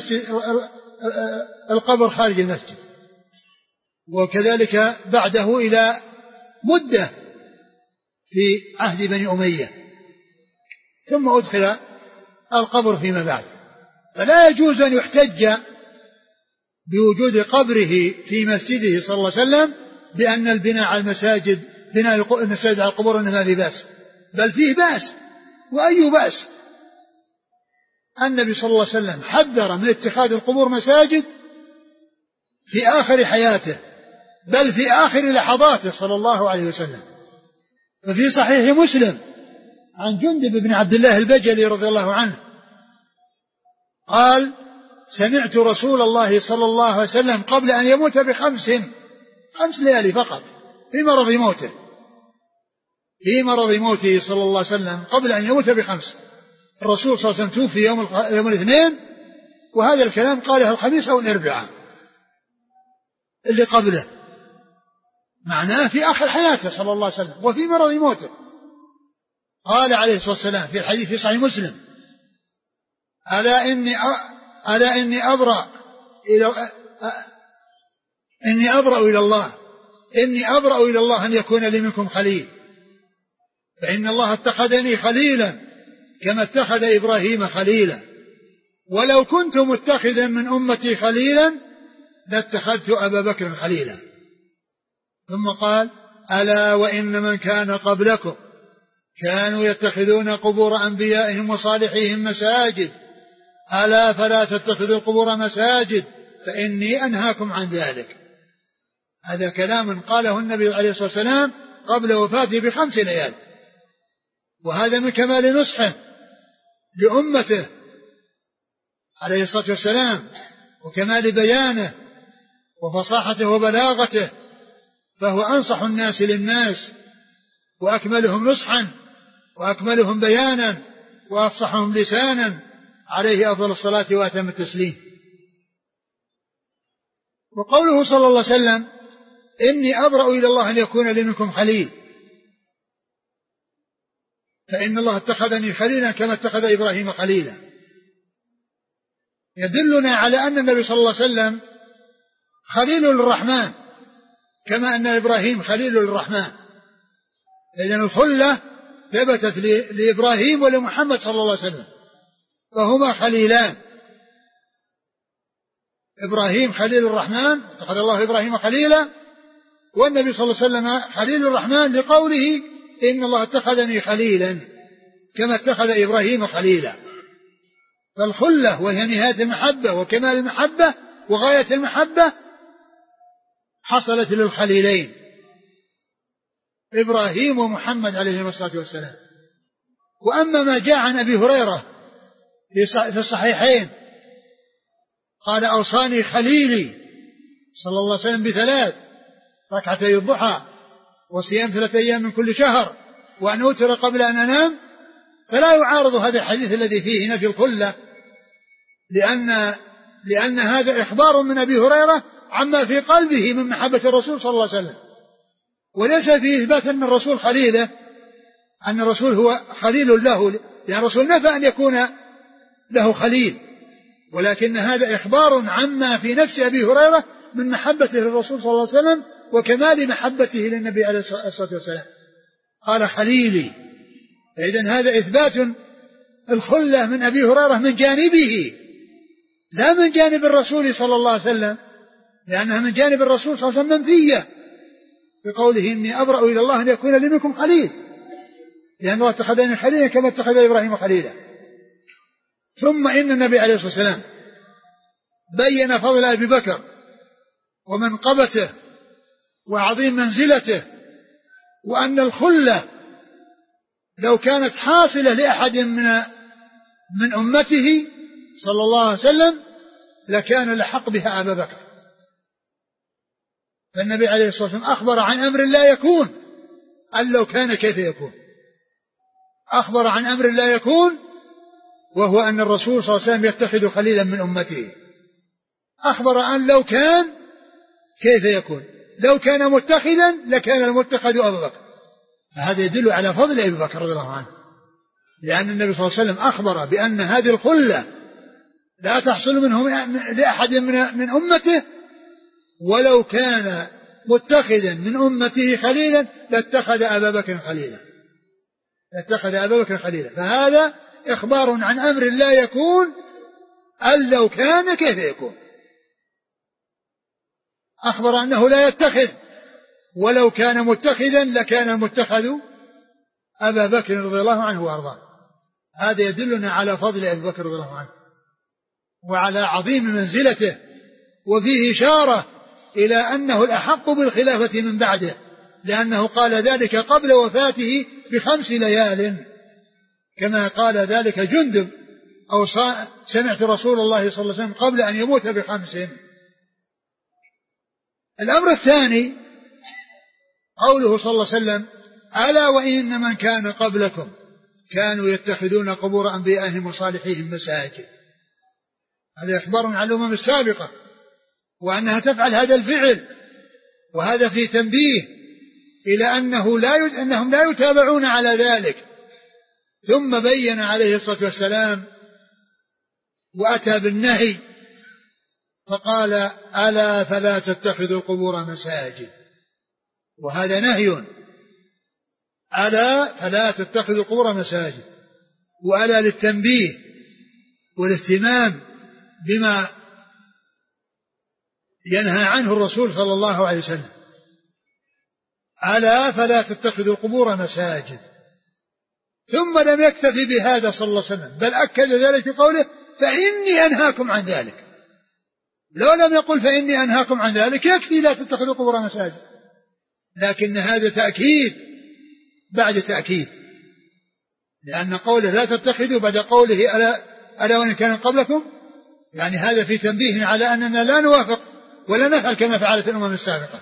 [SPEAKER 1] القبر خارج المسجد، وكذلك بعده إلى مدة في عهد بني أمية، ثم أدخل القبر فيما بعد. فلا يجوز أن يحتج بوجود قبره في مسجده صلى الله عليه وسلم بأن البناء على المساجد، بناء المساجد على القبور أنه ما في بأس، بل فيه بأس. وأي بأس؟ النبي صلى الله عليه وسلم حذر من اتخاذ القبور مساجد في آخر حياته، بل في آخر لحظاته صلى الله عليه وسلم. ففي صحيح مسلم عن جندب بن عبد الله البجلي رضي الله عنه قال: سمعت رسول الله صلى الله عليه وسلم قبل أن يموت ب5 ليالي فقط في مرض موته، في مرض موته صلى الله عليه وسلم قبل أن يموت ب5. الرسول صلى الله عليه وسلم توفي يوم الاثنين، وهذا الكلام قاله الخميس أو الأربعاء اللي قبله، معناه في آخر حياته صلى الله عليه وسلم وفي مرض موته. قال عليه الصلاة والسلام في الحديث في صحيح مسلم: ألا إني أبرأ إلى الله أن يكون لي منكم خليل، فإن الله اتخذني خليلا كما اتخذ إبراهيم خليلا، ولو كنت متخذا من أمتي خليلا لاتخذت أبا بكر خليلا. ثم قال: ألا وإن من كان قبلكم كانوا يتخذون قبور أنبيائهم وصالحيهم مساجد، ألا فلا تتخذوا القبور مساجد فإني أنهاكم عن ذلك. هذا كلام قاله النبي عليه الصلاة والسلام قبل وفاته ب5 ليال، وهذا من كمال نصحه لأمته عليه الصلاة والسلام وكمال بيانه وفصاحته وبلاغته، فهو أنصح الناس للناس وأكملهم نصحا وأكملهم بيانا وأفصحهم لسانا، عليه أفضل الصلاة وأتم التسليم. وقوله صلى الله عليه وسلم: إني أبرأ إلى الله أن يكون لي منكم خليل، فإن الله اتخذني خليلا كما اتخذ إبراهيم خليلا، يدلنا على أن النبي صلى الله عليه وسلم خليل للرحمن كما أن إبراهيم خليل للرحمن. إذن الخلة ثبتت لإبراهيم ولمحمد صلى الله عليه وسلم، فهما خليلان. إبراهيم خليل الرحمن، اتخذ الله إبراهيم خليلا، والنبي صلى الله عليه وسلم خليل الرحمن لقوله: إن الله اتخذني خليلا كما اتخذ إبراهيم خليلا. فالخلة وهي نهاية المحبة وكمال المحبة وغاية المحبة حصلت للخليلين إبراهيم ومحمد عليه الصلاة والسلام. وأما ما جاء عن أبي هريرة في الصحيحين قال: أوصاني خليلي صلى الله عليه وسلم ب3: ركعتي الضحى، وصيام 3 أيام من كل شهر، وأن أوتر قبل أن أنام، فلا يعارض هذا الحديث الذي فيه نفي الخلة، لأن هذا إخبار من أبي هريرة عما في قلبه من محبة الرسول صلى الله عليه وسلم، وليس فيه إثبات أن الرسول خليله، أن الرسول هو خليل له، لأن الرسول نفى أن يكون له خليل، ولكن هذا إخبار عما في نفس أبي هريرة من محبته للرسول صلى الله عليه وسلم وكمال محبته للنبي عليه الصلاة والسلام. قال خليلي. فإذن هذا إثبات الخلة من أبي هريرة من جانبه لا من جانب الرسول صلى الله عليه وسلم، لأنها من جانب الرسول صلى الله عليه وسلم منفية بقوله إني أبرأ إلى الله أن يكون لي منكم خليل، لأن الله اتخذني خليلا كما اتخذ إبراهيم خليلا. ثم إن النبي عليه الصلاة والسلام بين فضل أبي بكر ومنقبته وعظيم منزلته، وأن الخلة لو كانت حاصلة لأحد من أمته صلى الله عليه وسلم لكان لحق بها أبا بكر. فالنبي عليه الصلاة والسلام أخبر عن أمر لا يكون، أن لو كان كيف يكون. أخبر عن أمر لا يكون، وهو أن الرسول صلى الله عليه وسلم يتخذ خليلا من أمته. أخبر أن لو كان كيف يكون، لو كان متخذا لكان المتخذ أبو بكر. فهذا يدل على فضل أبي بكر رضي الله عنه، لأن النبي صلى الله عليه وسلم أخبر بأن هذه الخلة لا تحصل منه لأحد من أمته، ولو كان متخذا من أمته خليلا لاتخذ أبا بكر خليلا، لاتخذ أبا بكر خليلا. فهذا إخبار عن أمر لا يكون، أن لو كان كيف يكون. أخبر أنه لا يتخذ، ولو كان متخذا لكان المتخذ أبا بكر رضي الله عنه وأرضاه. هذا يدلنا على فضل أبي بكر رضي الله عنه وعلى عظيم منزلته، وفيه إشارة إلى أنه الأحق بالخلافة من بعده، لأنه قال ذلك قبل وفاته ب5 ليال، كما قال ذلك جندب أو سمعت رسول الله صلى الله عليه وسلم قبل أن يموت ب5. الأمر الثاني قوله صلى الله عليه وسلم ألا وإن من كان قبلكم كانوا يتخذون قبور أنبيائهم وصالحيهم مساجد. هذا إخبار عن الأمم السابقة وأنها تفعل هذا الفعل، وهذا في تنبيه إلى أنهم لا يتابعون على ذلك. ثم بين عليه الصلاة والسلام وأتى بالنهي فقال ألا فلا تتخذوا قبور مساجد، وهذا نهي. ألا فلا تتخذوا قبور مساجد، وألا للتنبيه والاهتمام بما ينهى عنه الرسول صلى الله عليه وسلم. ألا فلا تتخذوا قبور مساجد. ثم لم يكتفي بهذا صلى الله عليه وسلم، بل أكد ذلك بقوله فإني أنهاكم عن ذلك. لو لم يقل فإني أنهاكم عن ذلك يكفي لا تتخذوا قبور مساجد، لكن هذا تأكيد بعد تأكيد، لأن قوله لا تتخذوا بعد قوله ألا وإن كان قبلكم، يعني هذا في تنبيه على أننا لا نوافق ولا نفعل كما فعلت الأمم السابقة.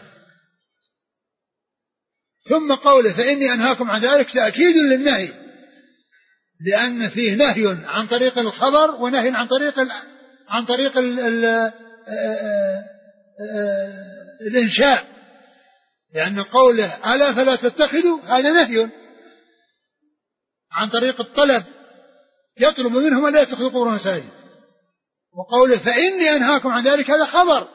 [SPEAKER 1] ثم قوله فإني أنهاكم عن ذلك تأكيد للنهي، لأن فيه نهي عن طريق الخبر ونهي عن طريق الإنشاء، لأن قوله ألا فلا تتخذوا هذا نهي عن طريق الطلب، يطلب منهم أن لا يتخذوا قبور مساجد. وقوله فإني أنهاكم عن ذلك هذا خبر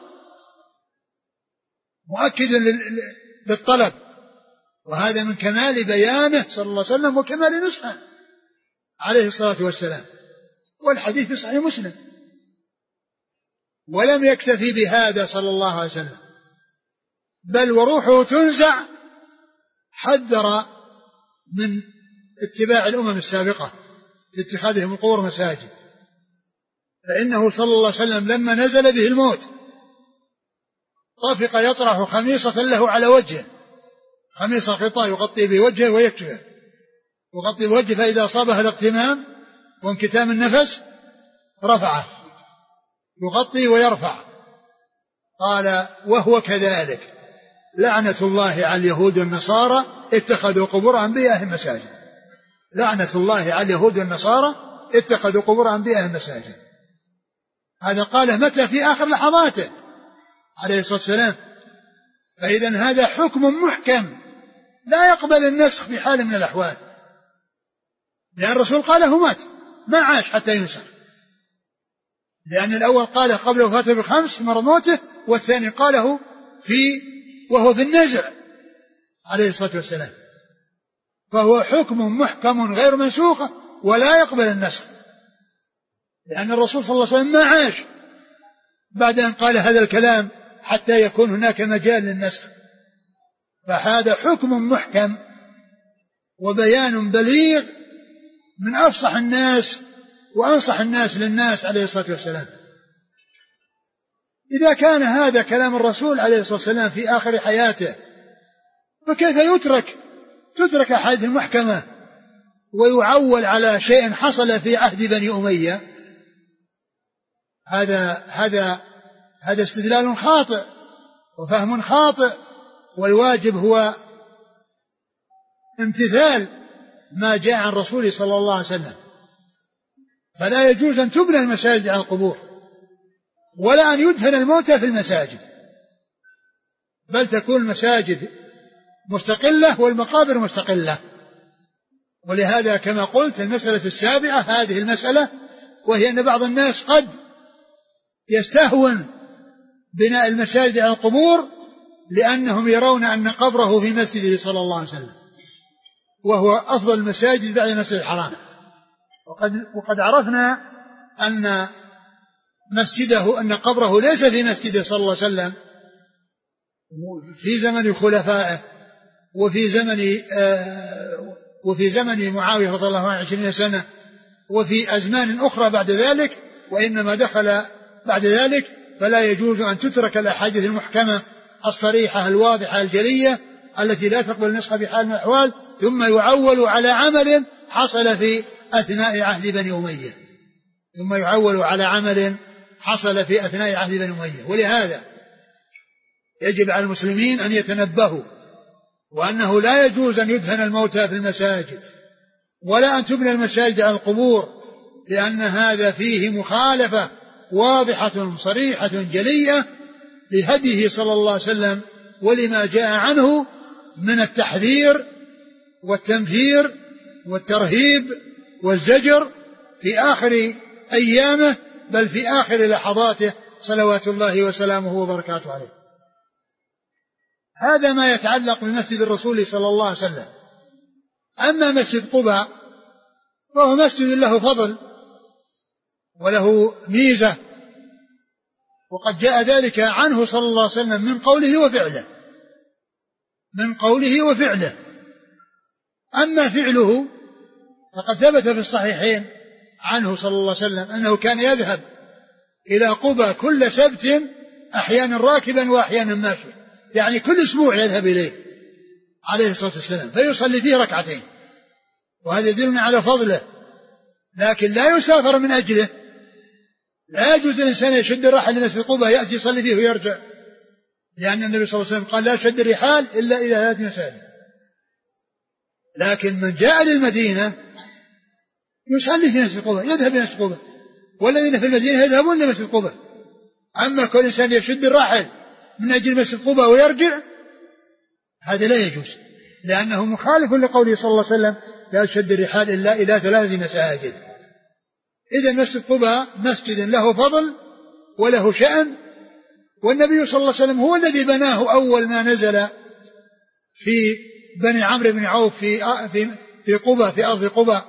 [SPEAKER 1] مؤكد للطلب، وهذا من كمال بيانه صلى الله عليه وسلم وكمال نصحه عليه الصلاة والسلام. والحديث في صحيح مسلم. ولم يكتفي بهذا صلى الله عليه وسلم، بل وروحه تنزع حذر من اتباع الأمم السابقة لاتخاذهم القبور مساجد. فإنه صلى الله عليه وسلم لما نزل به الموت طفق يطرح خميصة له على وجهه، خميصة غطاء يغطي به وجهه ويكتفه، يغطي بوجهه، فإذا أصابه الاغتمام وانكتام النفس رفعه، يغطي ويرفع. قال وهو كذلك لعنة الله على اليهود والنصارى اتخذوا قبور أنبيائهم مساجد. لعنة الله على اليهود والنصارى اتخذوا قبور أنبيائهم مساجد. هذا قاله متى؟ في آخر لحظاته عليه الصلاة والسلام. فإذا هذا حكم محكم لا يقبل النسخ في حال من الأحوال، لأن الرسول قاله مات ما عاش حتى ينسخ، لأن الأول قاله قبل وفاته ب5 مرض موته، والثاني قاله وهو في النزع عليه الصلاة والسلام، فهو حكم محكم غير منسوخ ولا يقبل النسخ، لأن الرسول صلى الله عليه وسلم ما عاش بعد أن قال هذا الكلام حتى يكون هناك مجال للنسخ، فهذا حكم محكم وبيان بليغ من أفصح الناس وأنصح الناس للناس عليه الصلاة والسلام. إذا كان هذا كلام الرسول عليه الصلاة والسلام في آخر حياته، فكيف تترك أحاديث المحكمة ويعول على شيء حصل في عهد بني أمية؟ هذا استدلال خاطئ وفهم خاطئ، والواجب هو امتثال ما جاء عن رسوله صلى الله عليه وسلم. فلا يجوز أن تبنى المساجد على القبور، ولا أن يدفن الموتى في المساجد، بل تكون المساجد مستقلة والمقابر مستقلة. ولهذا كما قلت المسألة السابعة هذه المسألة، وهي أن بعض الناس قد يستهون بناء المساجد على القبور لأنهم يرون أن قبره في مسجده صلى الله عليه وسلم، وهو أفضل المساجد بعد المسجد الحرام. وقد عرفنا أن قبره ليس في مسجده صلى الله عليه وسلم في زمن خلفائه وفي زمن معاوية رضي الله عنه 20 سنة وفي أزمان أخرى بعد ذلك، وإنما دخل بعد ذلك. فلا يجوز أن تترك الأحاديث المحكمة الصريحة الواضحة الجلية التي لا تقبل النسخ بحال من الأحوال ثم يعول على عمل حصل في أثناء عهد بني أمية. ولهذا يجب على المسلمين أن يتنبهوا، وأنه لا يجوز أن يدفن الموتى في المساجد ولا أن تبنى المساجد على القبور، لأن هذا فيه مخالفة واضحة صريحة جلية لهديه صلى الله عليه وسلم ولما جاء عنه من التحذير والتنفير والترهيب والزجر في آخر أيامه، بل في آخر لحظاته صلوات الله وسلامه وبركاته عليه. هذا ما يتعلق بمسجد الرسول صلى الله عليه وسلم. أما مسجد قباء فهو مسجد له فضل وله ميزة، وقد جاء ذلك عنه صلى الله عليه وسلم من قوله وفعله. أما فعله فقد ثبت في الصحيحين عنه صلى الله عليه وسلم أنه كان يذهب إلى قباء كل سبت أحيانا راكبا وأحيانا ماشيا، يعني كل أسبوع يذهب إليه عليه الصلاة والسلام فيصلي فيه ركعتين، وهذا يدلنا على فضله. لكن لا يسافر من أجله، لا يجوز الإنسان يشد الرحل لمسجد قباء يأتي يصلي فيه ويرجع، لأن النبي صلى الله عليه وسلم قال لا شد الرحال إلا إلى 3 مساجد. لكن من جاء للمدينة يصلي في مسجد قباء، يذهب إلى مسجد قباء، والذين في المدينة يذهبون إلى مسجد قباء. أما كل إنسان يشد الرحل من أجل مسجد قباء ويرجع، هذا لا يجوز، لأنه مخالف لقوله صلى الله عليه وسلم لا تشد الرحال إلا إلى 3 مساجد. إذا مسجد قباء مسجد له فضل وله شأن، والنبي صلى الله عليه وسلم هو الذي بناه أول ما نزل في بني عمرو بن عوف في قباء، في أرض قباء،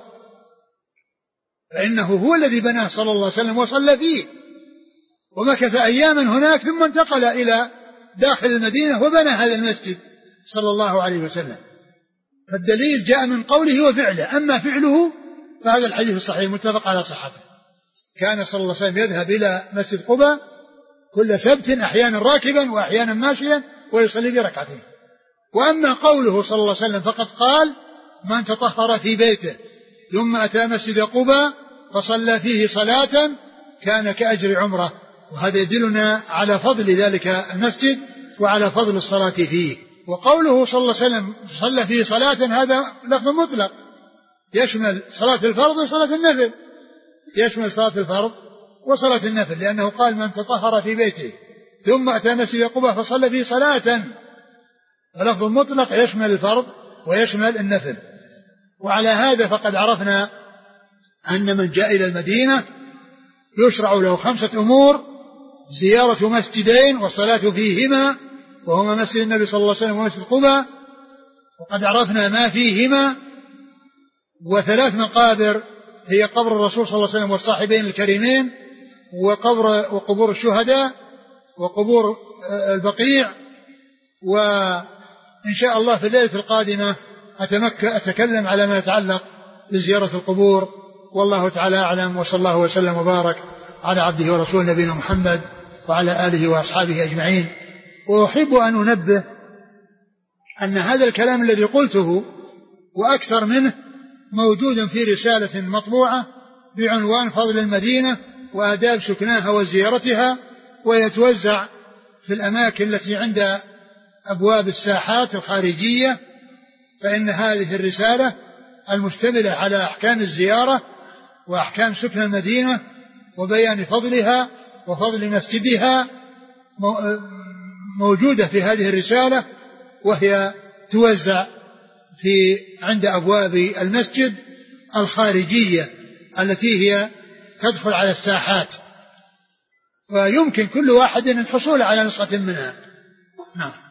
[SPEAKER 1] فإنه هو الذي بناه صلى الله عليه وسلم وصلى فيه، ومكث أياما هناك ثم انتقل إلى داخل المدينة وبنى هذا المسجد صلى الله عليه وسلم. فالدليل جاء من قوله وفعله. أما فعله فهذا الحديث الصحيح متفق على صحته، كان صلى الله عليه وسلم يذهب إلى مسجد قباء كل سبت أحيانا راكبا وأحيانا ماشيا ويصلي بركعتين. وأما قوله صلى الله عليه وسلم فقد قال من تطهر في بيته ثم أتى مسجد قباء فصلى فيه صلاة كان كأجر عمره، وهذا يدلنا على فضل ذلك المسجد وعلى فضل الصلاة فيه. وقوله صلى الله عليه وسلم صلى فيه صلاة هذا لفظ مطلق يشمل صلاة الفرض وصلاة النفل، يشمل صلاة الفرض وصلاة النفل، لأنه قال من تطهر في بيته ثم أتى مسجد قباء فصلى فيه صلاة، فلفظ مطلق يشمل الفرض ويشمل النفل. وعلى هذا فقد عرفنا أن من جاء إلى المدينة يشرع له 5 أمور زيارة مسجدين والصلاة فيهما، وهما مسجد النبي صلى الله عليه وسلم ومسجد قباء، وقد عرفنا ما فيهما. وثلاث مقابر هي قبر الرسول صلى الله عليه وسلم والصاحبين الكريمين، وقبور الشهداء، وقبور البقيع. وإن شاء الله في الليلة القادمة أتكلم على ما يتعلق بزيارة القبور، والله تعالى أعلم. وصلى الله وسلم وبارك على عبده ورسوله نبينا محمد وعلى آله وأصحابه أجمعين. وأحب أن أنبه أن هذا الكلام الذي قلته وأكثر منه موجود في رسالة مطبوعة بعنوان فضل المدينة وآداب سكناها وزيارتها، ويتوزع في الأماكن التي عند أبواب الساحات الخارجية. فإن هذه الرسالة المشتملة على أحكام الزيارة وأحكام سكن المدينة وبيان فضلها وفضل مسجدها موجودة في هذه الرسالة، وهي توزع عند أبواب المسجد الخارجية التي هي تدخل على الساحات، ويمكن كل واحد الحصول على نسخة منها. نعم.